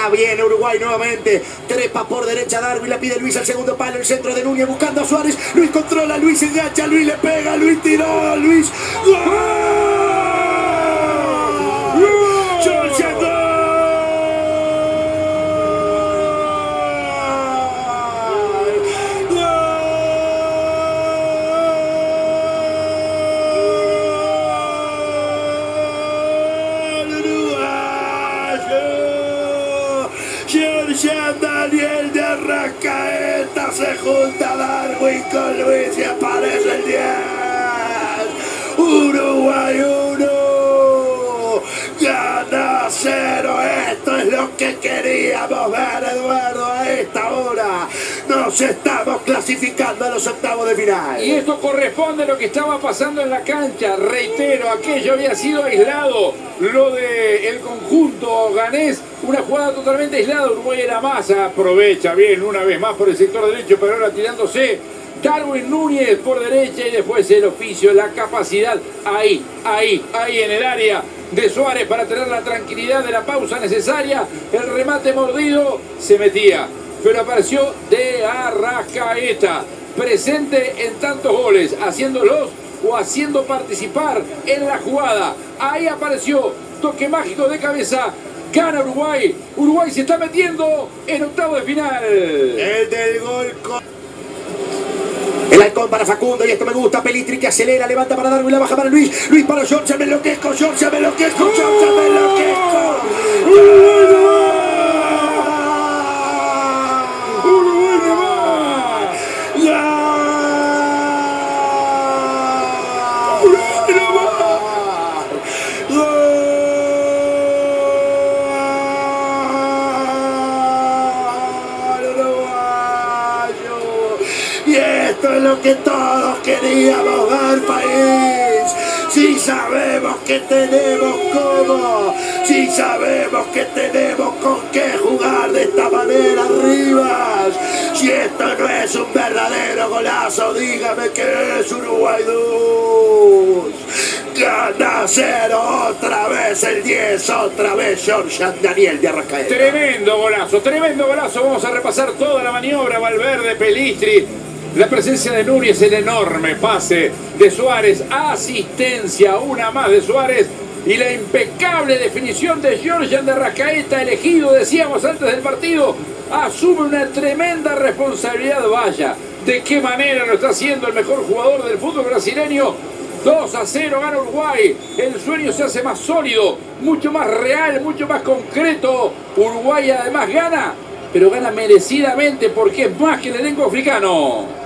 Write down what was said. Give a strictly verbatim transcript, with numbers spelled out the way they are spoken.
Ya viene Uruguay nuevamente. Trepa por derecha Darwin, la pide Luis al segundo palo. El centro de Núñez buscando a Suárez. Luis controla, Luis engancha, Luis le pega, Luis tiró, Luis. ¡Gol! Daniel de Arrascaeta se junta a Darwin con Luis y aparece el diez. Uruguay uno, gana cero. Esto es lo que queríamos ver, Eduardo, a esta hora. Nos estamos clasificando a los octavos de final. Y esto corresponde a lo que estaba pasando en la cancha. Reitero, aquello había sido aislado. Lo del conjunto ganés, una jugada totalmente aislada. Uruguay era más, aprovecha bien una vez más por el sector derecho, pero ahora tirándose Darwin Núñez por derecha y después el oficio, la capacidad ahí, ahí, ahí en el área de Suárez para tener la tranquilidad de la pausa necesaria. El remate mordido se metía, pero apareció de Arrascaeta, presente en tantos goles, haciéndolos o haciendo participar en la jugada. Ahí apareció, toque mágico de cabeza, gana Uruguay. Uruguay se está metiendo en octavo de final. El del gol con... El halcón para Facundo y esto me gusta. Pelistri que acelera, levanta para Darwin, la baja para Luis. Luis para George, me enloquezco, George, me enloquezco, George, me enloquezco. Uruguay nomás. Uruguay nomás. Y esto es lo que todos queríamos ver, país. Si sabemos que tenemos cómo, si sabemos que tenemos con qué jugar de esta manera, Rivas. Si esto no es un verdadero golazo, dígame que es Uruguay dos. Gana cero otra vez el diez, otra vez George Daniel de Arrascaeta. Tremendo golazo, tremendo golazo. Vamos a repasar toda la maniobra. Valverde, Pelistri. La presencia de Núñez, el enorme pase de Suárez, asistencia, una más de Suárez y la impecable definición de Georgian de Arrascaeta, elegido, decíamos antes del partido, asume una tremenda responsabilidad. Vaya, de qué manera lo está haciendo el mejor jugador del fútbol brasileño. dos a cero gana Uruguay, el sueño se hace más sólido, mucho más real, mucho más concreto. Uruguay además gana, pero gana merecidamente porque es más que el elenco africano.